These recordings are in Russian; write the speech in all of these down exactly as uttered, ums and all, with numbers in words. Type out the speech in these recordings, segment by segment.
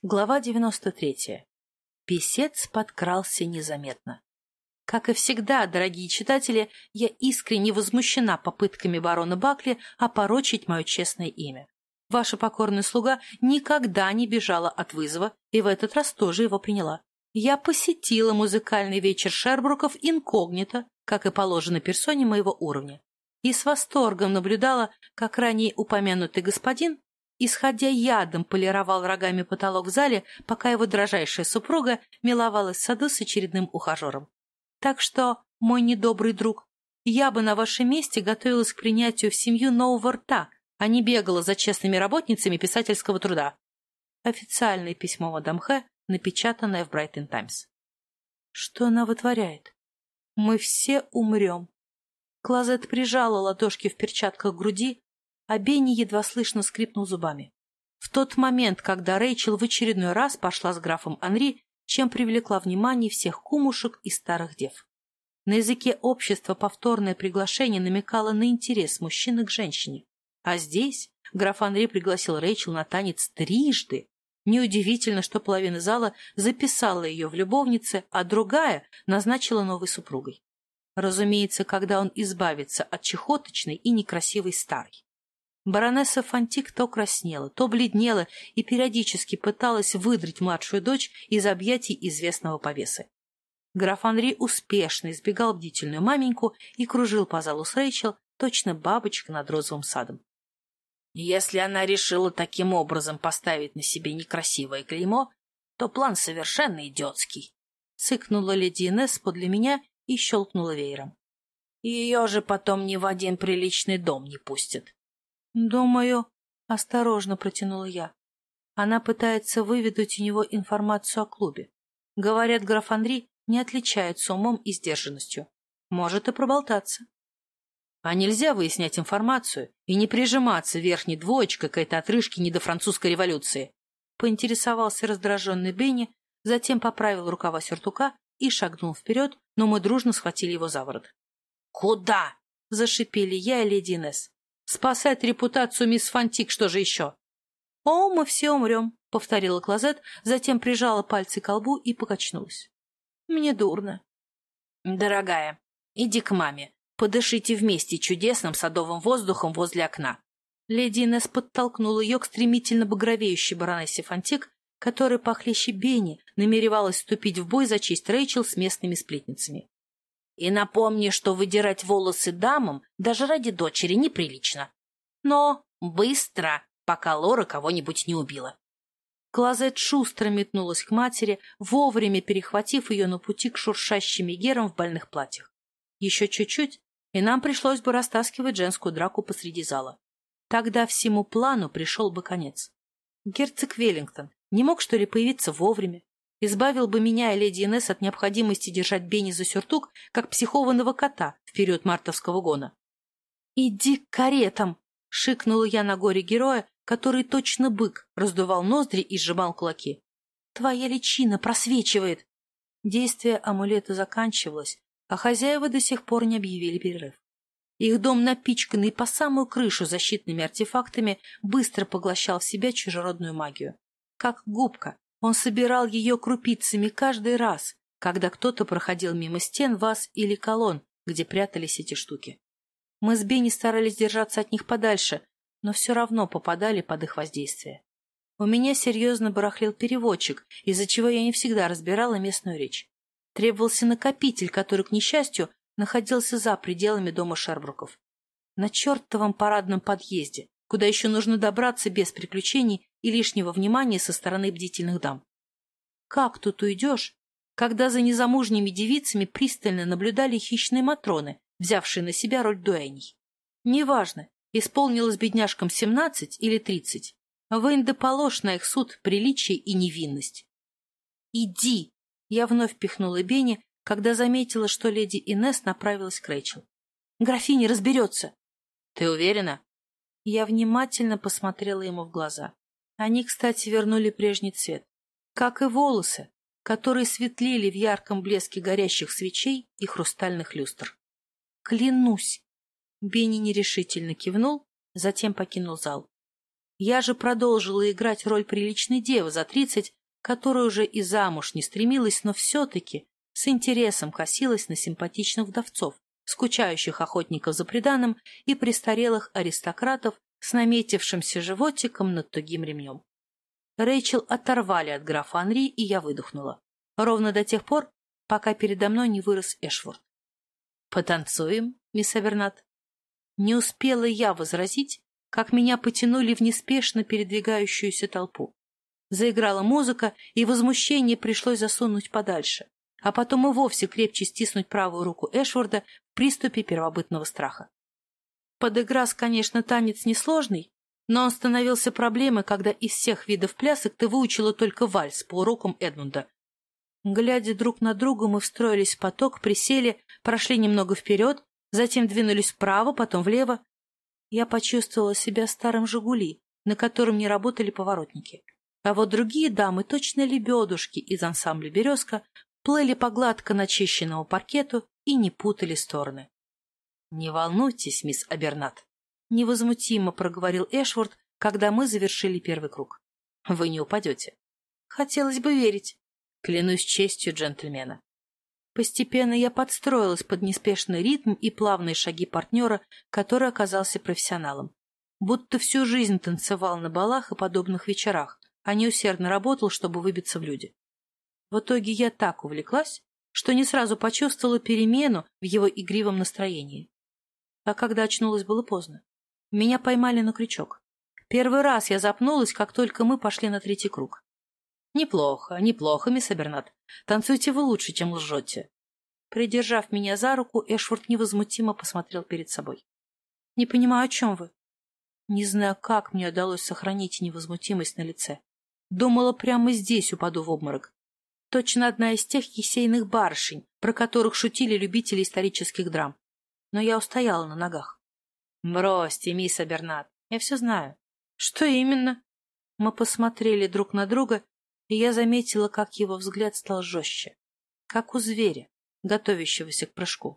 Глава девяносто третья. Песец подкрался незаметно. Как и всегда, дорогие читатели, я искренне возмущена попытками барона Бакли опорочить мое честное имя. Ваша покорная слуга никогда не бежала от вызова, и в этот раз тоже его приняла. Я посетила музыкальный вечер Шербруков инкогнито, как и положено персоне моего уровня, и с восторгом наблюдала, как ранее упомянутый господин, исходя ядом, полировал рогами потолок в зале, пока его дрожайшая супруга миловалась в саду с очередным ухажером. Так что, мой недобрый друг, я бы на вашем месте готовилась к принятию в семью нового рта, а не бегала за честными работницами писательского труда. Официальное письмо мадам Х, напечатанное в Брайтон Таймс. Что она вытворяет? Мы все умрем. Клозет прижала ладошки в перчатках к груди, а Бенни едва слышно скрипнул зубами. В тот момент, когда Рэйчел в очередной раз пошла с графом Анри, чем привлекла внимание всех кумушек и старых дев. На языке общества повторное приглашение намекало на интерес мужчины к женщине. А здесь граф Анри пригласил Рэйчел на танец трижды. Неудивительно, что половина зала записала ее в любовнице, а другая назначила новой супругой. Разумеется, когда он избавится от чехоточной и некрасивой старой. Баронесса Фантик то краснела, то бледнела и периодически пыталась выдрать младшую дочь из объятий известного повесы. Граф Анри успешно избегал бдительную маменьку и кружил по залу с Рэйчел, точно бабочка над розовым садом. Если она решила таким образом поставить на себе некрасивое клеймо, то план совершенно идиотский. Цыкнула леди Инесс подле меня и щелкнула веером. Ее же потом ни в один приличный дом не пустят. «Думаю», — осторожно протянула я. Она пытается выведать у него информацию о клубе. Говорят, граф Анри не отличается умом и сдержанностью. Может и проболтаться. А нельзя выяснять информацию и не прижиматься верхней двоечкой к этой отрыжке не до французской революции. Поинтересовался раздраженный Бенни, затем поправил рукава сюртука и шагнул вперед, но мы дружно схватили его за ворот. «Куда?» — зашипели я и леди Инесс. «Спасать репутацию мисс Фантик, что же еще?» «О, мы все умрем», — повторила Клозет, затем прижала пальцы к лбу и покачнулась. «Мне дурно». «Дорогая, иди к маме, подышите вместе чудесным садовым воздухом возле окна». Леди Инесс подтолкнула ее к стремительно багровеющей баронессе Фантик, которая похлеще Бенни намеревалась вступить в бой за честь Рэйчел с местными сплетницами. И напомни, что выдирать волосы дамам даже ради дочери неприлично. Но быстро, пока Лора кого-нибудь не убила. Клозет шустро метнулась к матери, вовремя перехватив ее на пути к шуршащим мегерам в больных платьях. Еще чуть-чуть, и нам пришлось бы растаскивать женскую драку посреди зала. Тогда всему плану пришел бы конец. Герцог Веллингтон не мог, что ли, появиться вовремя? Избавил бы меня и леди Инесс от необходимости держать Бенни за сюртук, как психованного кота в период мартовского гона. «Иди к каретам!» — шикнула я на горе героя, который точно бык раздувал ноздри и сжимал кулаки. «Твоя личина просвечивает!» Действие амулета заканчивалось, а хозяева до сих пор не объявили перерыв. Их дом, напичканный по самую крышу защитными артефактами, быстро поглощал в себя чужеродную магию. Как губка. Он собирал ее крупицами каждый раз, когда кто-то проходил мимо стен, ваз или колонн, где прятались эти штуки. Мы с Бенни старались держаться от них подальше, но все равно попадали под их воздействие. У меня серьезно барахлил переводчик, из-за чего я не всегда разбирала местную речь. Требовался накопитель, который, к несчастью, находился за пределами дома Шербруков. На чертовом парадном подъезде, куда еще нужно добраться без приключений и лишнего внимания со стороны бдительных дам. Как тут уйдешь, когда за незамужними девицами пристально наблюдали хищные матроны, взявшие на себя роль дуэней? Неважно, исполнилось бедняжкам семнадцать или тридцать. Вынь да положь на их суд приличие и невинность. «Иди!» — я вновь пихнула Бенни, когда заметила, что леди Инесс направилась к Рэйчел. «Графиня разберется!» «Ты уверена?» Я внимательно посмотрела ему в глаза. Они, кстати, вернули прежний цвет, как и волосы, которые светлели в ярком блеске горящих свечей и хрустальных люстр. «Клянусь!» Бенни нерешительно кивнул, затем покинул зал. Я же продолжила играть роль приличной девы за тридцать, которая уже и замуж не стремилась, но все-таки с интересом косилась на симпатичных вдовцов, скучающих охотников за приданым и престарелых аристократов с наметившимся животиком над тугим ремнем. Рэйчел оторвали от графа Анри, и я выдохнула. Ровно до тех пор, пока передо мной не вырос Эшворт. «Потанцуем, мисс Абернат?» Не успела я возразить, как меня потянули в неспешно передвигающуюся толпу. Заиграла музыка, и возмущение пришлось засунуть подальше, а потом и вовсе крепче стиснуть правую руку Эшворда в приступе первобытного страха. Подыграс, конечно, танец несложный, но он становился проблемой, когда из всех видов плясок ты выучила только вальс по урокам Эдмунда. Глядя друг на друга, мы встроились в поток, присели, прошли немного вперед, затем двинулись вправо, потом влево. Я почувствовала себя старым «Жигули», на котором не работали поворотники. А вот другие дамы, точно лебедушки из ансамбля «Березка», плыли по гладко начищенному паркету и не путали стороны. — Не волнуйтесь, мисс Абернат, — невозмутимо проговорил Эшворт, когда мы завершили первый круг. — Вы не упадете. — Хотелось бы верить. Клянусь честью джентльмена. Постепенно я подстроилась под неспешный ритм и плавные шаги партнера, который оказался профессионалом. Будто всю жизнь танцевал на балах и подобных вечерах, а не усердно работал, чтобы выбиться в люди. В итоге я так увлеклась, что не сразу почувствовала перемену в его игривом настроении. А когда очнулась, было поздно. Меня поймали на крючок. Первый раз я запнулась, как только мы пошли на третий круг. «Неплохо, неплохо, мисс Абернат. Танцуйте вы лучше, чем лжете». Придержав меня за руку, Эшворт невозмутимо посмотрел перед собой. «Не понимаю, о чем вы?» Не знаю, как мне удалось сохранить невозмутимость на лице. Думала, прямо здесь упаду в обморок. Точно одна из тех кисейных барышень, про которых шутили любители исторических драм. Но я устояла на ногах. «Бросьте, мисс Абернат, я все знаю». «Что именно?» Мы посмотрели друг на друга, и я заметила, как его взгляд стал жестче, как у зверя, готовящегося к прыжку.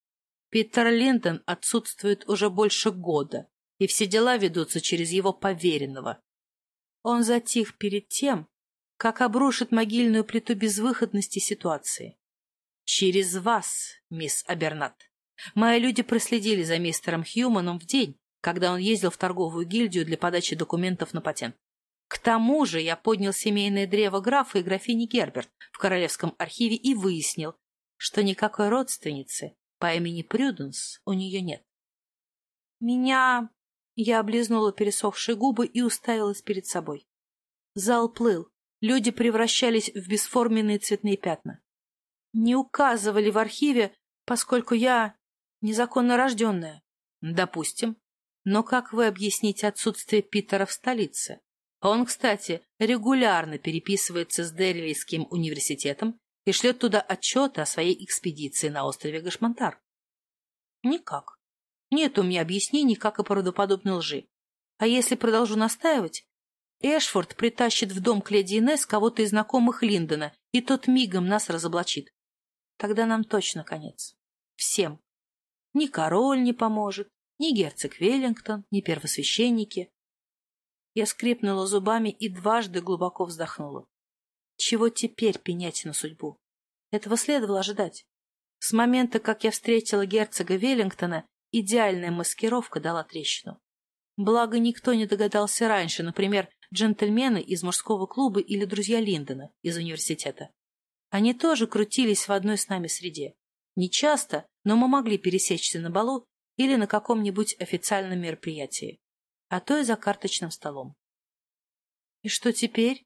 Питер Линдон отсутствует уже больше года, и все дела ведутся через его поверенного. Он затих перед тем, как обрушит могильную плиту безвыходности ситуации. Через вас, мисс Абернат. Мои люди проследили за мистером Хьюманом в день, когда он ездил в торговую гильдию для подачи документов на патент. К тому же я поднял семейное древо графа и графини Герберт в Королевском архиве и выяснил, что никакой родственницы по имени Прюденс у нее нет. Меня... Я облизнула пересохшие губы и уставилась перед собой. Зал плыл, люди превращались в бесформенные цветные пятна. Не указывали в архиве, поскольку я незаконно рожденная. Допустим. Но как вы объясните отсутствие Питера в столице? Он, кстати, регулярно переписывается с Деррилийским университетом и шлет туда отчеты о своей экспедиции на острове Гашмантар. Никак. Нет у меня объяснений, как и правдоподобной лжи. А если продолжу настаивать, Эшфорд притащит в дом к леди Инесс кого-то из знакомых Линдона, и тот мигом нас разоблачит. Тогда нам точно конец. Всем. Ни король не поможет, ни герцог Веллингтон, ни первосвященники. Я скрипнула зубами и дважды глубоко вздохнула. Чего теперь пенять на судьбу? Этого следовало ожидать. С момента, как я встретила герцога Веллингтона, идеальная маскировка дала трещину. Благо, никто не догадался раньше, например, джентльмены из мужского клуба или друзья Линдона из университета. Они тоже крутились в одной с нами среде. Не часто, но мы могли пересечься на балу или на каком-нибудь официальном мероприятии, а то и за карточным столом. — И что теперь?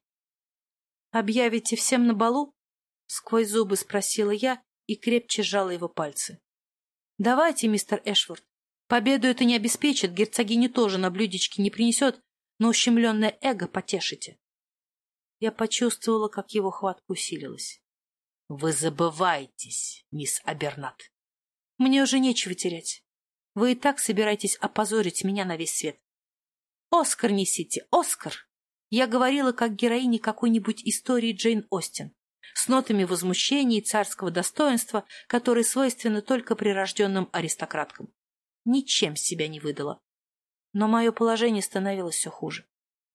— Объявите всем на балу? — сквозь зубы спросила я и крепче сжала его пальцы. — Давайте, мистер Эшворт. Победу это не обеспечит, герцогине тоже на блюдечке не принесет, но ущемленное эго потешите. Я почувствовала, как его хватка усилилась. — Вы забываетесь, мисс Абернат. — Мне уже нечего терять. Вы и так собираетесь опозорить меня на весь свет. «Оскар несите, Оскар!» Я говорила, как героиня какой-нибудь истории Джейн Остин, с нотами возмущения и царского достоинства, которые свойственны только прирожденным аристократкам. Ничем себя не выдала. Но мое положение становилось все хуже.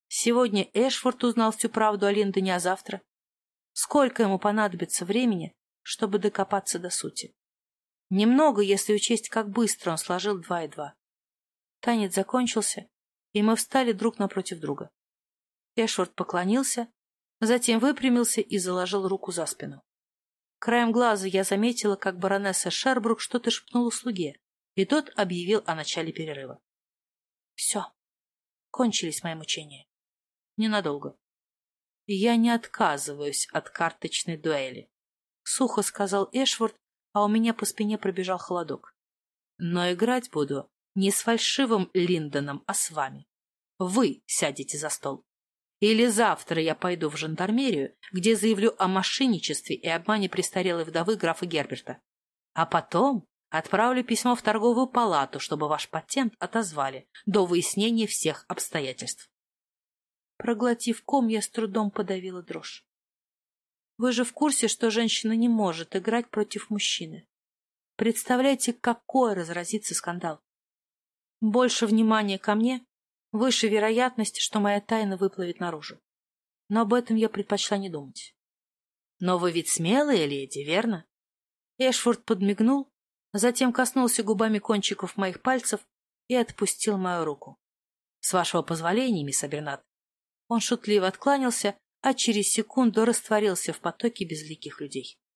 Сегодня Эшфорд узнал всю правду о Линдоне, а завтра? Сколько ему понадобится времени, чтобы докопаться до сути? Немного, если учесть, как быстро он сложил два и два. Танец закончился, и мы встали друг напротив друга. Эшфорд поклонился, затем выпрямился и заложил руку за спину. Краем глаза я заметила, как баронесса Шербрук что-то шепнула слуге, и тот объявил о начале перерыва. Все. Кончились мои мучения. Ненадолго. Я не отказываюсь от карточной дуэли, — сухо сказал Эшфорд, а у меня по спине пробежал холодок. Но играть буду не с фальшивым Линдоном, а с вами. Вы сядете за стол. Или завтра я пойду в жандармерию, где заявлю о мошенничестве и обмане престарелой вдовы графа Герберта. А потом отправлю письмо в торговую палату, чтобы ваш патент отозвали до выяснения всех обстоятельств. Проглотив ком, я с трудом подавила дрожь. Вы же в курсе, что женщина не может играть против мужчины. Представляете, какой разразится скандал. Больше внимания ко мне, выше вероятность, что моя тайна выплывет наружу. Но об этом я предпочла не думать. Но вы ведь смелая леди, верно? Эшфорд подмигнул, затем коснулся губами кончиков моих пальцев и отпустил мою руку. С вашего позволения, мисс Абернат. Он шутливо откланялся, а через секунду растворился в потоке безликих людей.